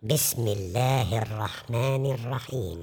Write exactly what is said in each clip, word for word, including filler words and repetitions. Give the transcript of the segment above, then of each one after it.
بسم الله الرحمن الرحيم.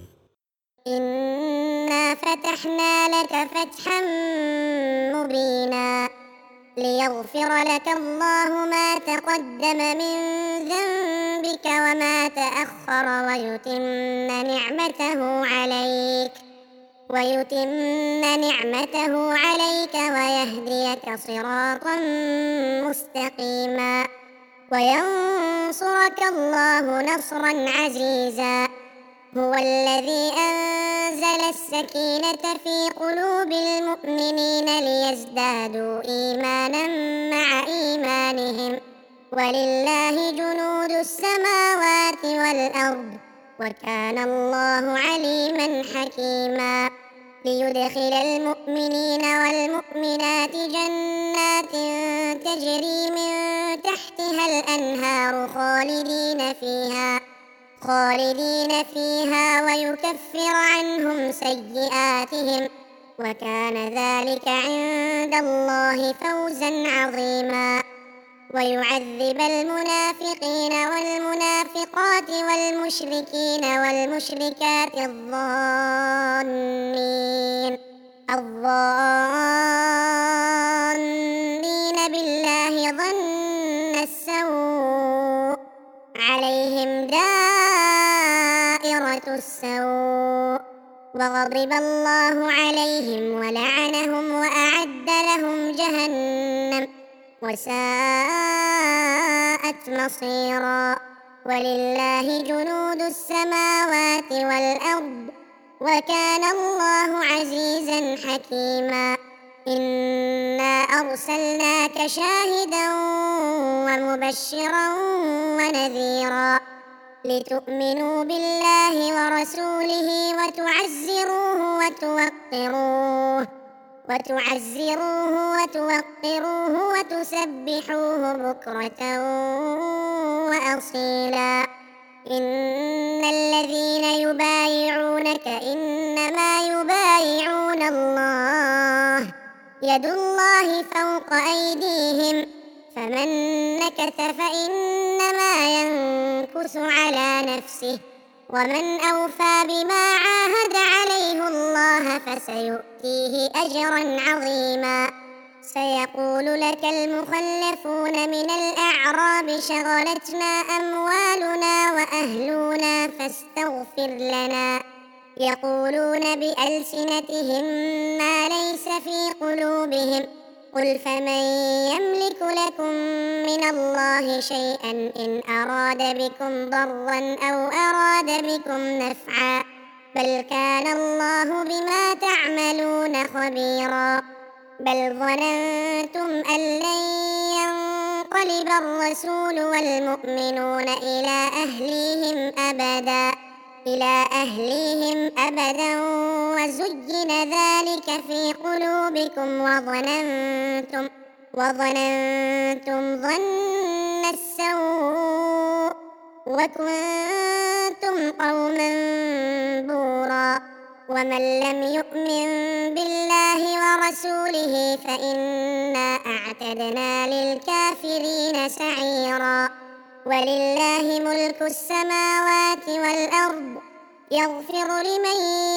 إنا فتحنا لك فتحا مبينا ليغفر لك الله ما تقدم من ذنبك وما تأخر ويتم نعمته عليك ويتم نعمته عليك ويهديك صراطا مستقيما وينصرك الله نصرا عزيزا. هو الذي أنزل السكينة في قلوب المؤمنين ليزدادوا إيمانا مع إيمانهم ولله جنود السماوات والأرض وكان الله عليما حكيما. ليدخل المؤمنين والمؤمنات جنات تجري من تحتها الأنهار خالدين فيها خالدين فيها ويكفر عنهم سيئاتهم وكان ذلك عند الله فوزا عظيما. ويعذب المنافقين والمنافقات والمشركين والمشركات الظانين الظانين بالله ظن السوء عليهم دائرة السوء وغضب الله عليهم ولعنهم وأعد لهم جهنم وساءت مصيرا. ولله جنود السماوات والأرض وكان الله عزيزا حكيما. إنا أرسلناك شاهدا ومبشرا ونذيرا لتؤمنوا بالله ورسوله وتعزروه وتوقروه وتعزروه وتوقروه وتسبحوه بكرة وأصيلا. إن الذين يبايعونك إنما يبايعون الله يد الله فوق أيديهم فمن نكث فإنما ينكث على نفسه ومن أوفى بما عاهد عليه الله فسيؤتيه أجرا عظيما. سيقول لك المخلفون من الأعراب شغلتنا أموالنا وأهلنا فاستغفر لنا يقولون بألسنتهم ما ليس في قلوبهم قل فمن يملك لكم من الله شيئا إن أراد بكم ضرا أو أراد بكم نفعا بل كان الله بما تعملون خبيرا. بل ظننتم أن لن ينقلب الرسول والمؤمنون إلى أهليهم أبدا إلى أهليهم أبدا وزين ذلك في قلوبكم وظننتم وظننتم ظن السوء وكنتم قوما بورا. ومن لم يؤمن بالله ورسوله فإنا أعتدنا للكافرين سعيرا. ولله ملك السماوات والأرض يغفر لمن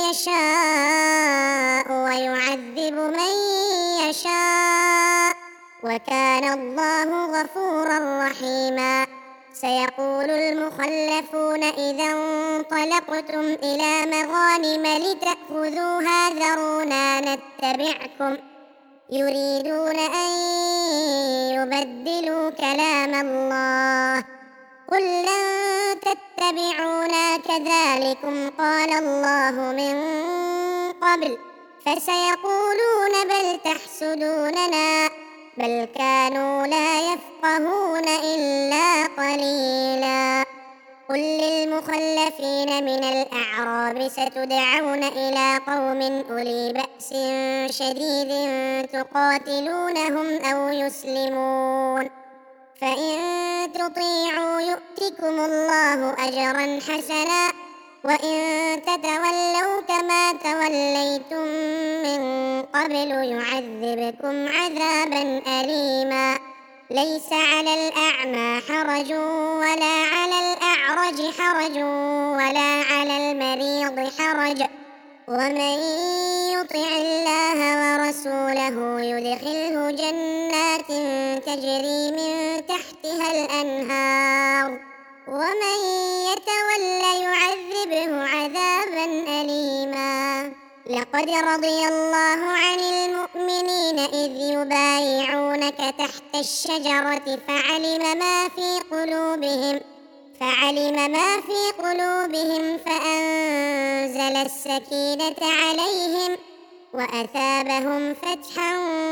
يشاء ويعذب من يشاء وكان الله غفورا رحيما. سيقول المخلفون إذا انطلقتم إلى مغانم لتأخذوها ذرونا نتبعكم يريدون أن يبدلوا كلام الله قل لن تتبعونا كذلكم قال الله من قبل فسيقولون بل تحسدوننا بل كانوا لا يفقهون إلا قليلا. قل للمخلفين من الأعراب ستدعون إلى قوم أولي بأس شديد تقاتلونهم أو يسلمون فإن تطيعوا يؤتكم الله أجرا حسنا وإن تتولوا كما توليتم من قبل يعذبكم عذابا أليما. ليس على الأعمى حرج ولا على الأعرج حرج ولا على المريض حرج، ومن يطع الله ورسوله يدخله جنات تجري من تحتها الأنهار، ومن يتول يعذبه عذابا أليما. لقد رضي الله عن المؤمنين إذ يبايعونك تحت الشجرة فعلم ما في قلوبهم فعلم ما في قلوبهم فأنزل السكينة عليهم وأثابهم فتحا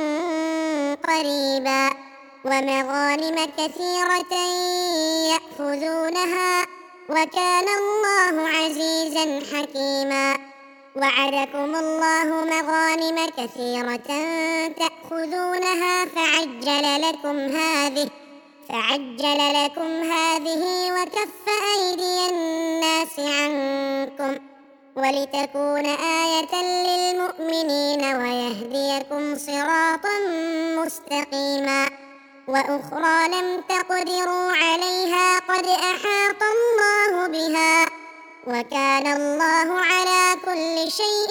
قريبا ومغانم كثيرة يأخذونها، وكان الله عزيزا حكيما. وعدكم الله مغانم كثيرة تأخذونها فعجل لكم هذه فعجل لكم هذه وكف أيدي الناس عنكم ولتكون آية للمؤمنين ويهديكم صراطا مستقيما. وأخرى لم تقدروا عليها قد أحاط الله بها، وكان الله على كل شيء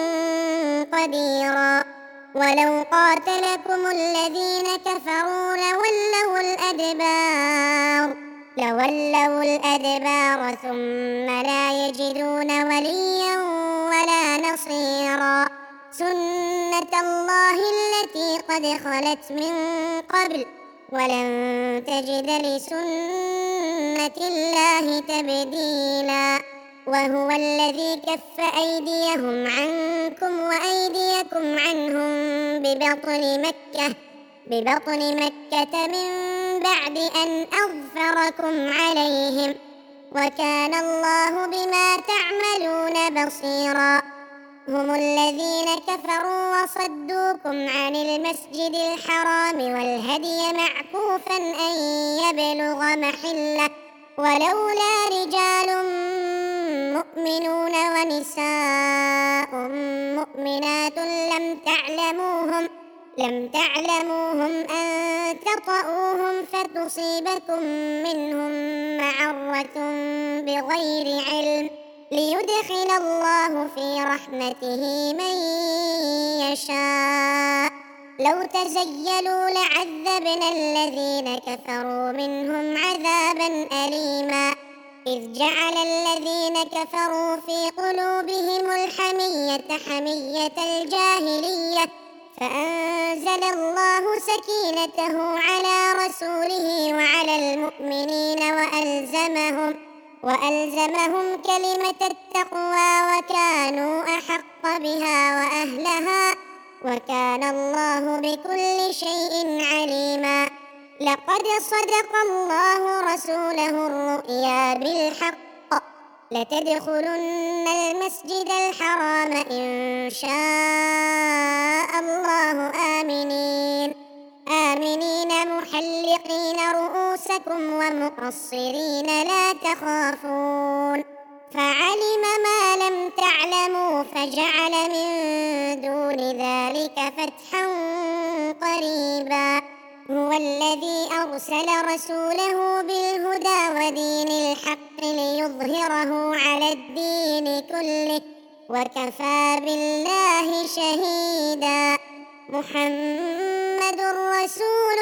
قديرا. ولو قاتلكم الذين كفروا لولوا الأدبار لولوا الأدبار ثم لا يجدون وليا ولا نصيرا. سنة الله التي قد خلت من قبل ولن تجد لسنة الله تبديلا. وهو الذي كف أيديهم عنكم وأيديكم عنهم ببطن مكة ببطن مكة من بعد أن أظفركم عليهم، وكان الله بما تعملون بصيرا. هم الذين كفروا وصدوكم عن المسجد الحرام والهدي معكوفا أن يبلغ محله، ولولا رجال مؤمنون ونساء مؤمنات لم تعلموهم لم تعلموهم أن تطؤوهم فتصيبكم منهم معرة بغير علم ليدخل الله في رحمته من يشاء. لو تزيلوا لعذبنا الذين كفروا منهم عذابا أليما. إذ جعل الذين كفروا في قلوبهم الحمية حمية الجاهلية فأنزل الله سكينته على رسوله وعلى المؤمنين وألزمهم وألزمهم كلمة التقوى وكانوا أحق بها وأهلها، وكان الله بكل شيء عليما. لقد صدق الله رسوله الرؤيا بالحق لتدخلن المسجد الحرام إن شاء الله آمنين آمنين محلقين رؤوسكم ومقصرين لا تخافون، فعلم ما لم تعلموا فجعل من دون ذلك فتحا قريبا. هو الذي أرسل رسوله بالهدى ودين الحق ليظهره على الدين كله وكفى بالله شهيدا. محمد رسول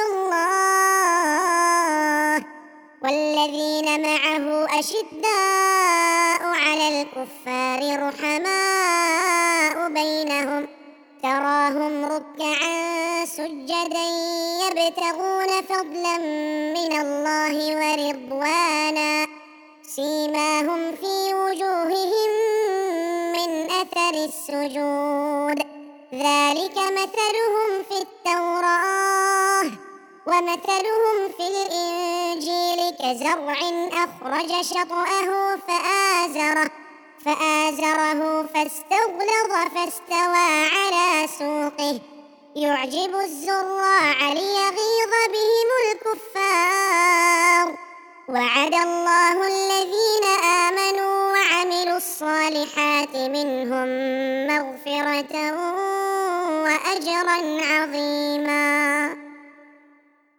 الله والذين معه أشداء على الكفار رحماء بينهم تراهم ركعا سجدا يبتغون فضلا من الله ورضوانا سيماهم في وجوههم من أثر السجود ذلك مثلهم في التوراة ومثلهم في الإنجيل كزرع أخرج شطأه فآزره فآزره فاستغلظ فاستوى على سوقه يعجب الزراع ليغيظ بهم الكفار. وعد الله الذين آمنوا وعملوا الصالحات منهم مغفرة وأجرا عظيما.